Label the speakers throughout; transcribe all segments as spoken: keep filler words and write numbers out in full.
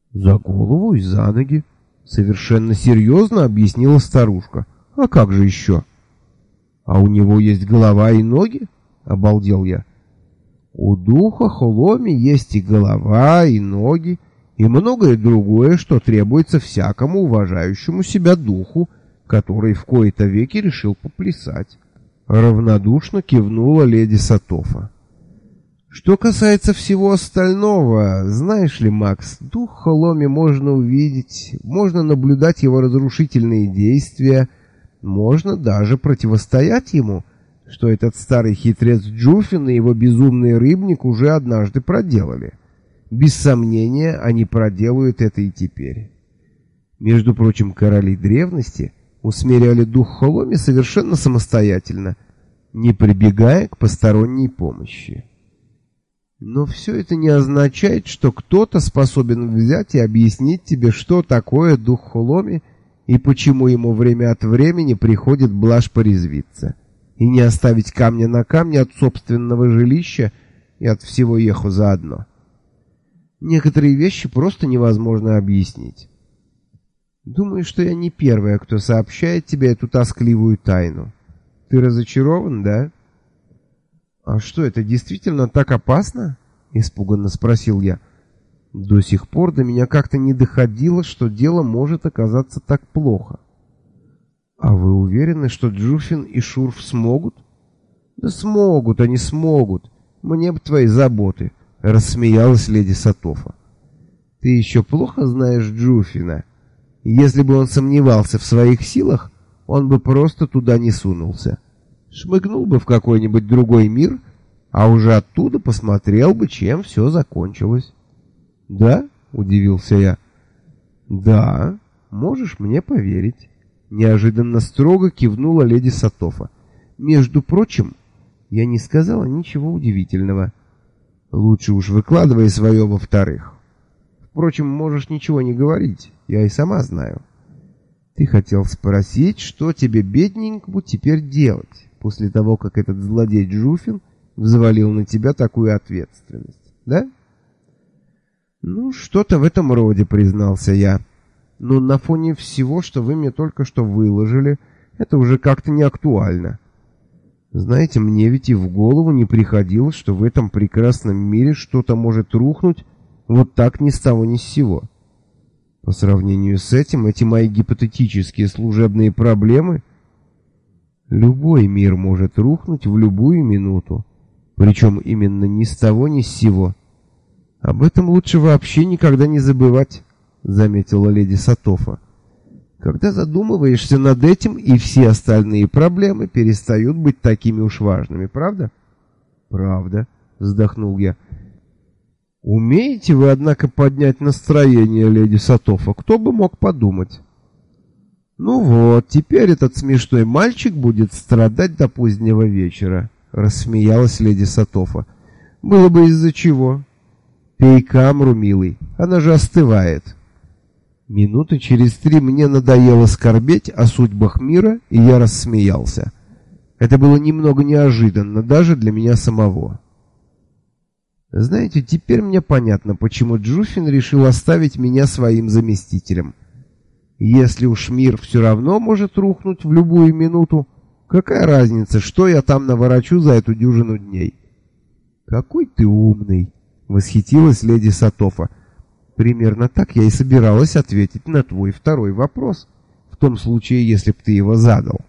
Speaker 1: За голову и за ноги, совершенно серьезно объяснила старушка. А как же еще? А у него есть голова и ноги? Обалдел я. У духа Холоми есть и голова, и ноги, и многое другое, что требуется всякому уважающему себя духу, который в кои-то веки решил поплясать. Равнодушно кивнула леди Сатофа. Что касается всего остального, знаешь ли, Макс, дух Холоми можно увидеть, можно наблюдать его разрушительные действия, можно даже противостоять ему, что этот старый хитрец Джуфин и его безумный рыбник уже однажды проделали. Без сомнения, они проделают это и теперь. Между прочим, короли древности усмиряли дух Холоми совершенно самостоятельно, не прибегая к посторонней помощи. Но все это не означает, что кто-то способен взять и объяснить тебе, что такое дух Холоми и почему ему время от времени приходит блажь порезвиться, и не оставить камня на камне от собственного жилища и от всего Еху заодно. Некоторые вещи просто невозможно объяснить. Думаю, что я не первая, кто сообщает тебе эту тоскливую тайну. Ты разочарован, да? А что, это действительно так опасно? Испуганно спросил я. До сих пор до меня как-то не доходило, что дело может оказаться так плохо. А вы уверены, что Джуфин и Шурф смогут? Да смогут, они смогут. Мне бы твои заботы, рассмеялась леди Сатофа. Ты еще плохо знаешь Джуфина. Если бы он сомневался в своих силах, он бы просто туда не сунулся. Шмыгнул бы в какой-нибудь другой мир, а уже оттуда посмотрел бы, чем все закончилось. Да? Удивился я. Да, можешь мне поверить. Неожиданно строго кивнула леди Сатофа. Между прочим, я не сказала ничего удивительного. Лучше уж выкладывай свое во-вторых. Впрочем, можешь ничего не говорить, я и сама знаю. Ты хотел спросить, что тебе, бедненькому, теперь делать, после того, как этот злодей Джуфин взвалил на тебя такую ответственность, да? Ну, что-то в этом роде, признался я. Но на фоне всего, что вы мне только что выложили, это уже как-то не актуально. Знаете, мне ведь и в голову не приходило, что в этом прекрасном мире что-то может рухнуть вот так ни с того ни с сего. По сравнению с этим, эти мои гипотетические служебные проблемы... Любой мир может рухнуть в любую минуту, причем именно ни с того ни с сего. Об этом лучше вообще никогда не забывать, заметила леди Сатофа. Когда задумываешься над этим, и все остальные проблемы перестают быть такими уж важными, правда? Правда, вздохнул я. Умеете вы, однако, поднять настроение, леди Сатофа, кто бы мог подумать? Ну вот, теперь этот смешной мальчик будет страдать до позднего вечера, рассмеялась леди Сатофа. Было бы из-за чего. Пей камру, милый, она же остывает. Минуты через три мне надоело скорбеть о судьбах мира, и я рассмеялся. Это было немного неожиданно даже для меня самого. Знаете, теперь мне понятно, почему Джуфин решил оставить меня своим заместителем. Если уж мир все равно может рухнуть в любую минуту, какая разница, что я там наворочу за эту дюжину дней? Какой ты умный, восхитилась леди Сатофа. Примерно так я и собиралась ответить на твой второй вопрос, в том случае, если б ты его задал.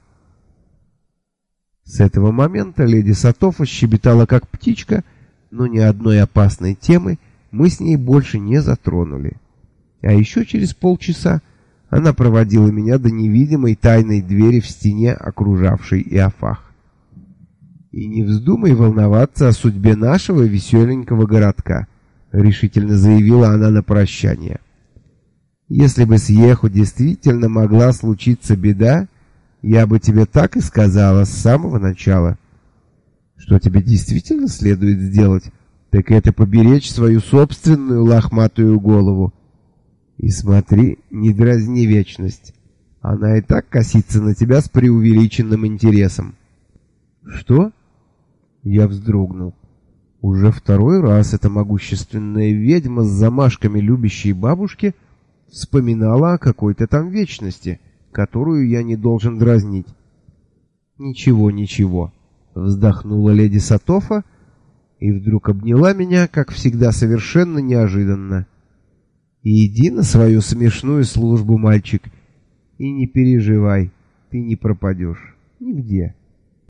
Speaker 1: С этого момента леди Сатофа щебетала как птичка, но ни одной опасной темы мы с ней больше не затронули. А еще через полчаса она проводила меня до невидимой тайной двери в стене, окружавшей Иофах. «И не вздумай волноваться о судьбе нашего веселенького городка», — решительно заявила она на прощание. «Если бы с Еху действительно могла случиться беда, я бы тебе так и сказала с самого начала. Что тебе действительно следует сделать, так это поберечь свою собственную лохматую голову. И смотри, не дразни вечность. Она и так косится на тебя с преувеличенным интересом». «Что?» Я вздрогнул. Уже второй раз эта могущественная ведьма с замашками любящей бабушки вспоминала о какой-то там вечности, которую я не должен дразнить. «Ничего, ничего», — вздохнула леди Сатофа и вдруг обняла меня, как всегда, совершенно неожиданно. «Иди на свою смешную службу, мальчик, и не переживай, ты не пропадешь нигде».